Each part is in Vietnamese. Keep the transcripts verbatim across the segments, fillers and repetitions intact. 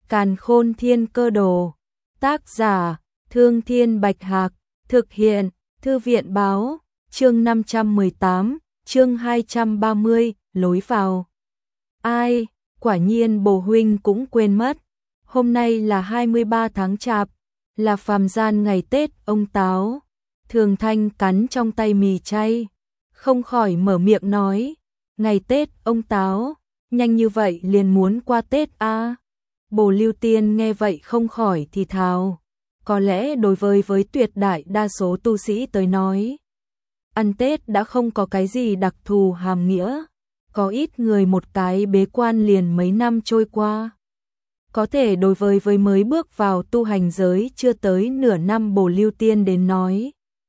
Càn Khôn Thiên Cơ Đồ. Tác giả: Thương Thiên Bạch Hạc. Thực hiện: Thư viện Báo. Chương năm trăm mười tám, chương hai trăm ba mươi, lối vào. Ai, quả nhiên bồ huynh cũng quên mất. Hôm nay là hai mươi ba tháng Chạp, là phàm gian ngày Tết ông Táo. Thường Thanh cắn trong tay mì chay, không khỏi mở miệng nói, ngày Tết ông Táo, nhanh như vậy liền muốn qua Tết a. À? Bồ Lưu Tiên nghe vậy không khỏi thì thào, có lẽ đối với với tuyệt đại đa số tu sĩ tới nói, ăn Tết đã không có cái gì đặc thù hàm nghĩa, có ít người một cái bế quan liền mấy năm trôi qua. Có thể đối với với mới bước vào tu hành giới chưa tới nửa năm Bồ Lưu Tiên đến nói,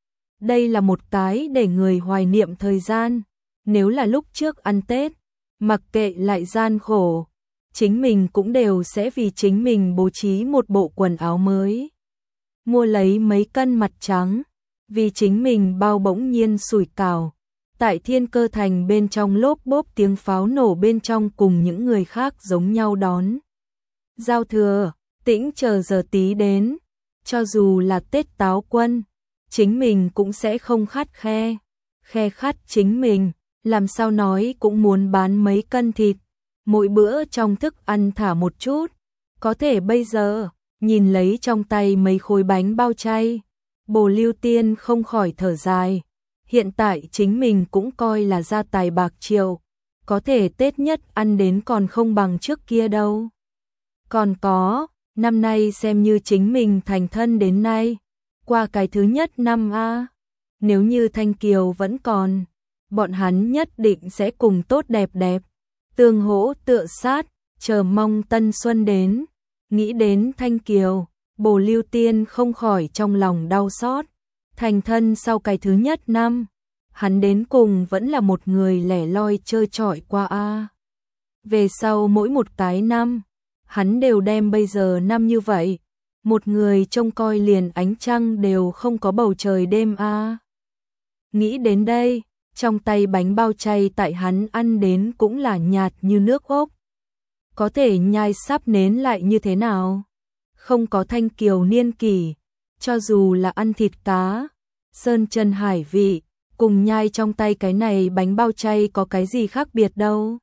đây là một cái để người hoài niệm thời gian. Nếu là lúc trước ăn Tết, mặc kệ lại gian khổ, chính mình cũng đều sẽ vì chính mình bố trí một bộ quần áo mới, mua lấy mấy cân mặt trắng, vì chính mình bao bỗng nhiên sủi cảo. Tại Thiên Cơ Thành bên trong lốp bốp tiếng pháo nổ bên trong cùng những người khác giống nhau đón giao thừa, tĩnh chờ giờ tí đến, cho dù là Tết Táo Quân, chính mình cũng sẽ không khắt khe, khe khắt chính mình, làm sao nói cũng muốn bán mấy cân thịt, mỗi bữa trong thức ăn thả một chút. Có thể bây giờ, nhìn lấy trong tay mấy khối bánh bao chay, Bồ Lưu Tiên không khỏi thở dài. Hiện tại chính mình cũng coi là gia tài bạc triệu, có thể Tết nhất ăn đến còn không bằng trước kia đâu. Còn có, năm nay xem như chính mình thành thân đến nay, qua cái thứ nhất năm a, nếu như Thanh Kiều vẫn còn, bọn hắn nhất định sẽ cùng tốt đẹp đẹp, tương hỗ tựa sát, chờ mong tân xuân đến. Nghĩ đến Thanh Kiều, Bồ Lưu Tiên không khỏi trong lòng đau xót. Thành thân sau cái thứ nhất năm, hắn đến cùng vẫn là một người lẻ loi chơi chọi qua a. Về sau mỗi một cái năm, hắn đều đem bây giờ năm như vậy, một người trông coi liền ánh trăng đều không có bầu trời đêm a. Nghĩ đến đây, trong tay bánh bao chay tại hắn ăn đến cũng là nhạt như nước ốc. Có thể nhai sắp nến lại như thế nào? Không có Thanh Kiều niên kỷ, cho dù là ăn thịt cá, sơn chân hải vị, cùng nhai trong tay cái này bánh bao chay có cái gì khác biệt đâu.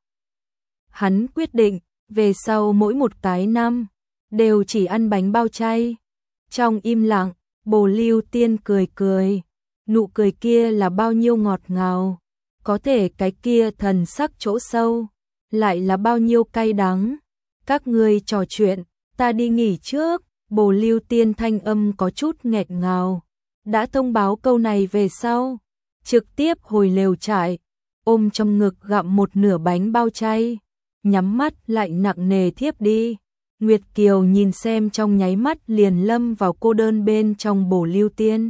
Hắn quyết định, về sau mỗi một cái năm, đều chỉ ăn bánh bao chay. Trong im lặng, Bồ Lưu Tiên cười cười, nụ cười kia là bao nhiêu ngọt ngào, có thể cái kia thần sắc chỗ sâu, lại là bao nhiêu cay đắng. Các ngươi trò chuyện, ta đi nghỉ trước. Bồ Lưu Tiên thanh âm có chút nghẹt ngào, đã thông báo câu này về sau, trực tiếp hồi lều trại, ôm trong ngực gặm một nửa bánh bao chay, nhắm mắt lại nặng nề thiếp đi. Nguyệt Kiều nhìn xem trong nháy mắt liền lâm vào cô đơn bên trong Bồ Lưu Tiên,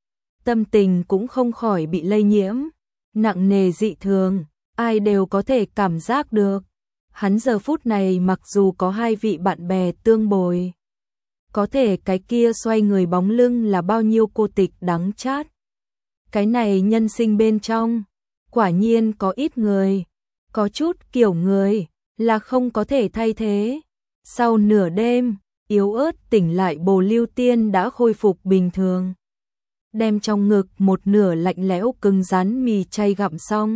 tâm tình cũng không khỏi bị lây nhiễm, nặng nề dị thường, ai đều có thể cảm giác được. Hắn giờ phút này mặc dù có hai vị bạn bè tương bồi, có thể cái kia xoay người bóng lưng là bao nhiêu cô tịch đắng chát. Cái này nhân sinh bên trong, quả nhiên có ít người, có chút kiểu người, là không có thể thay thế. Sau nửa đêm, yếu ớt tỉnh lại Bồ Lưu Tiên đã khôi phục bình thường. Đem trong ngực một nửa lạnh lẽo cứng rắn mì chay gặm xong,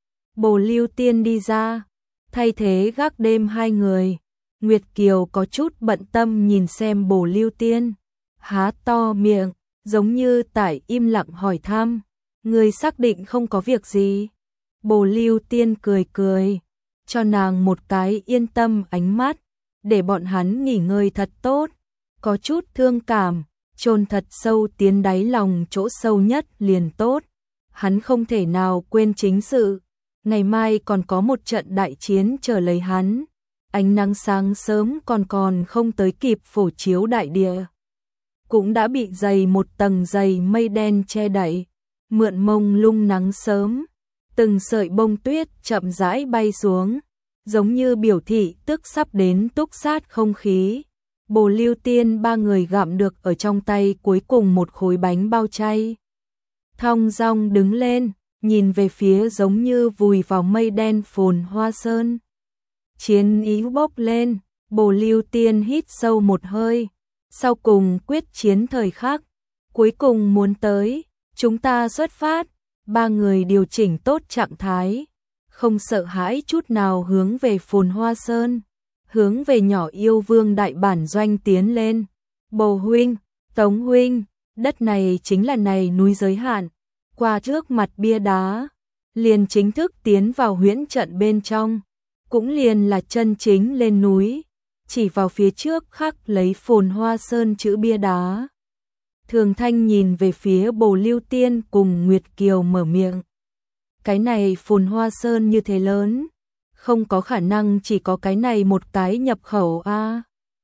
Bồ Lưu Tiên đi ra, thay thế gác đêm hai người. Nguyệt Kiều có chút bận tâm nhìn xem Bồ Lưu Tiên, há to miệng, giống như tại im lặng hỏi thăm, người xác định không có việc gì? Bồ Lưu Tiên cười cười, cho nàng một cái yên tâm ánh mắt, để bọn hắn nghỉ ngơi thật tốt, có chút thương cảm, chôn thật sâu tiến đáy lòng chỗ sâu nhất liền tốt. Hắn không thể nào quên chính sự, ngày mai còn có một trận đại chiến chờ lấy hắn. Ánh nắng sáng sớm còn còn không tới kịp phổ chiếu đại địa, cũng đã bị dày một tầng dày mây đen che đậy, mượn mông lung nắng sớm, từng sợi bông tuyết chậm rãi bay xuống, giống như biểu thị tức sắp đến túc sát không khí. Bồ Lưu Tiên ba người gặm được ở trong tay cuối cùng một khối bánh bao chay, thong dong đứng lên, nhìn về phía giống như vùi vào mây đen phồn hoa sơn. Chiến ý bốc lên, Bồ Lưu Tiên hít sâu một hơi, sau cùng quyết chiến thời khắc, cuối cùng muốn tới, chúng ta xuất phát, ba người điều chỉnh tốt trạng thái, không sợ hãi chút nào hướng về Phồn Hoa Sơn, hướng về nhỏ yêu vương đại bản doanh tiến lên. Bồ huynh, Tống huynh, đất này chính là này núi giới hạn, qua trước mặt bia đá, liền chính thức tiến vào huyễn trận bên trong, cũng liền là chân chính lên núi, chỉ vào phía trước khắc lấy Phồn Hoa Sơn chữ bia đá. Thường Thanh nhìn về phía Bồ Lưu Tiên cùng Nguyệt Kiều mở miệng. Cái này Phồn Hoa Sơn như thế lớn, không có khả năng chỉ có cái này một cái nhập khẩu a. À.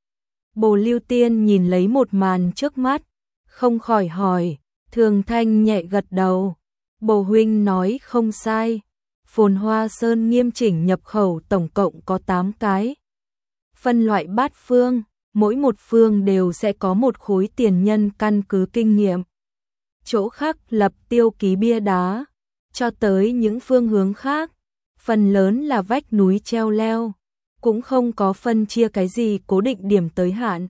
Bồ Lưu Tiên nhìn lấy một màn trước mắt, không khỏi hỏi, Thường Thanh nhẹ gật đầu. Bồ huynh nói không sai, Phồn Hoa Sơn nghiêm chỉnh nhập khẩu tổng cộng có tám cái. Phân loại bát phương, mỗi một phương đều sẽ có một khối tiền nhân căn cứ kinh nghiệm. Chỗ khác lập tiêu ký bia đá, cho tới những phương hướng khác, phần lớn là vách núi treo leo, cũng không có phân chia cái gì cố định điểm tới hạn.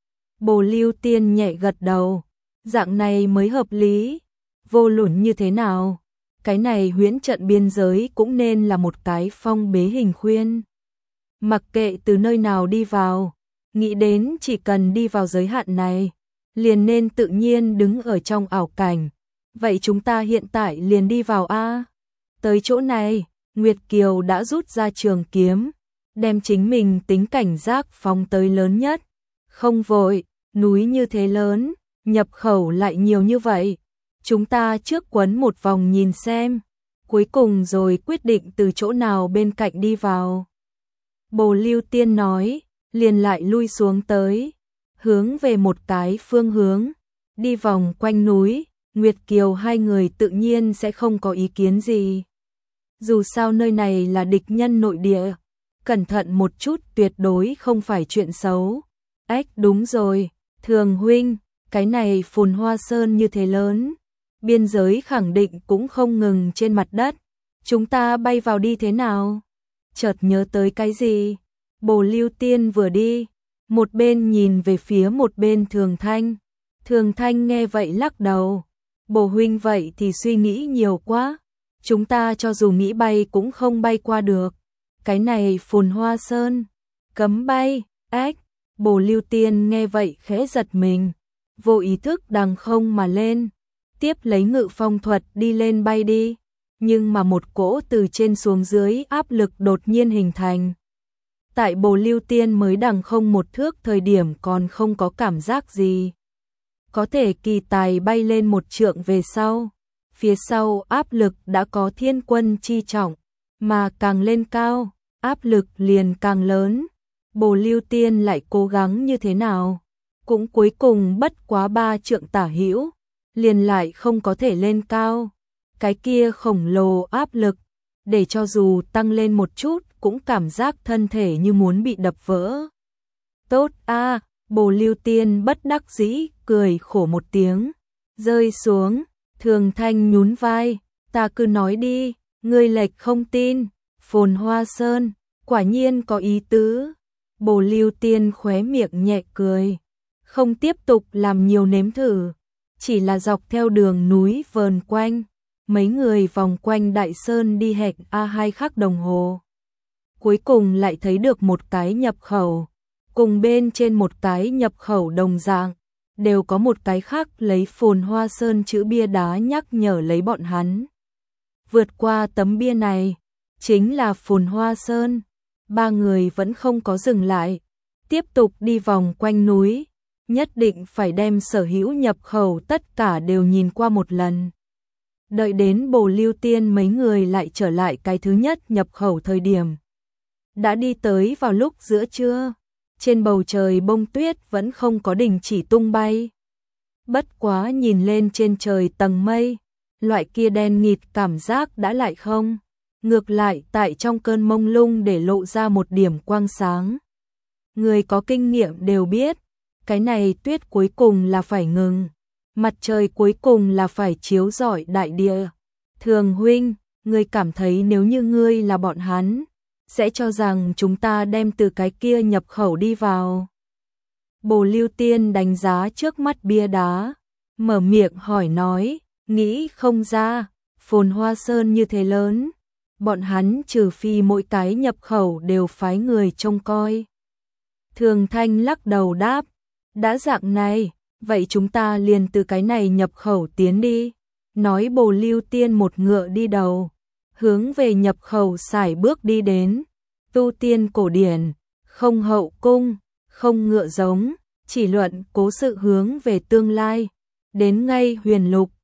Bồ Lưu Tiên nhẹ gật đầu, dạng này mới hợp lý, vô luận như thế nào, cái này huyễn trận biên giới cũng nên là một cái phong bế hình khuyên. Mặc kệ từ nơi nào đi vào, nghĩ đến chỉ cần đi vào giới hạn này, liền nên tự nhiên đứng ở trong ảo cảnh. Vậy chúng ta hiện tại liền đi vào a. Tới chỗ này, Nguyệt Kiều đã rút ra trường kiếm, đem chính mình tính cảnh giác phóng tới lớn nhất. Không vội, núi như thế lớn, nhập khẩu lại nhiều như vậy, chúng ta trước quấn một vòng nhìn xem, cuối cùng rồi quyết định từ chỗ nào bên cạnh đi vào. Bồ Lưu Tiên nói, liền lại lui xuống tới, hướng về một cái phương hướng, đi vòng quanh núi. Nguyệt Kiều hai người tự nhiên sẽ không có ý kiến gì. Dù sao nơi này là địch nhân nội địa, cẩn thận một chút tuyệt đối không phải chuyện xấu. Ếch đúng rồi, Thường huynh, cái này Phồn Hoa Sơn như thế lớn, biên giới khẳng định cũng không ngừng trên mặt đất, chúng ta bay vào đi thế nào? Chợt nhớ tới cái gì? Bồ Lưu Tiên vừa đi, một bên nhìn về phía một bên Thường Thanh. Thường Thanh nghe vậy lắc đầu. Bồ huynh vậy thì suy nghĩ nhiều quá, chúng ta cho dù nghĩ bay cũng không bay qua được. Cái này Phồn Hoa Sơn, cấm bay, ếch. Bồ Lưu Tiên nghe vậy khẽ giật mình, vô ý thức đằng không mà lên, tiếp lấy ngự phong thuật đi lên bay đi. Nhưng mà một cỗ từ trên xuống dưới áp lực đột nhiên hình thành. Tại Bồ Lưu Tiên mới đằng không một thước thời điểm còn không có cảm giác gì. Có thể kỳ tài bay lên một trượng về sau, phía sau áp lực đã có thiên quân chi trọng, mà càng lên cao, áp lực liền càng lớn. Bồ Lưu Tiên lại cố gắng như thế nào, cũng cuối cùng bất quá ba trượng tả hữu, liền lại không có thể lên cao. Cái kia khổng lồ áp lực, để cho dù tăng lên một chút cũng cảm giác thân thể như muốn bị đập vỡ. Tốt a, Bồ Lưu Tiên bất đắc dĩ cười khổ một tiếng, rơi xuống. Thường Thanh nhún vai, ta cứ nói đi, ngươi lệch không tin. Phồn Hoa Sơn quả nhiên có ý tứ. Bồ Lưu Tiên khóe miệng nhẹ cười, không tiếp tục làm nhiều nếm thử, chỉ là dọc theo đường núi vờn quanh. Mấy người vòng quanh đại sơn đi hẹn a hai khắc đồng hồ, cuối cùng lại thấy được một cái nhập khẩu, cùng bên trên một cái nhập khẩu đồng dạng, đều có một cái khác lấy Phồn Hoa Sơn chữ bia đá nhắc nhở lấy bọn hắn. Vượt qua tấm bia này, chính là Phồn Hoa Sơn. Ba người vẫn không có dừng lại, tiếp tục đi vòng quanh núi, nhất định phải đem sở hữu nhập khẩu tất cả đều nhìn qua một lần. Đợi đến Bồ Lưu Tiên mấy người lại trở lại cái thứ nhất nhập khẩu thời điểm. Đã đi tới vào lúc giữa trưa, trên bầu trời bông tuyết vẫn không có đình chỉ tung bay. Bất quá nhìn lên trên trời tầng mây, loại kia đen nghịt cảm giác đã lại không. Ngược lại tại trong cơn mông lung để lộ ra một điểm quang sáng. Người có kinh nghiệm đều biết, cái này tuyết cuối cùng là phải ngừng. Mặt trời cuối cùng là phải chiếu rọi đại địa. Thường huynh, ngươi cảm thấy nếu như ngươi là bọn hắn, sẽ cho rằng chúng ta đem từ cái kia nhập khẩu đi vào. Bồ Lưu Tiên đánh giá trước mắt bia đá, mở miệng hỏi nói, nghĩ không ra, Phồn Hoa Sơn như thế lớn, bọn hắn trừ phi mỗi cái nhập khẩu đều phái người trông coi. Thường Thanh lắc đầu đáp, đã dạng này, vậy chúng ta liền từ cái này nhập khẩu tiến đi. Nói Bồ Lưu Tiên một ngựa đi đầu, hướng về nhập khẩu sải bước đi đến. Tu tiên cổ điển, không hậu cung, không ngựa giống, chỉ luận cố sự hướng về tương lai. Đến ngay Huyền Lục,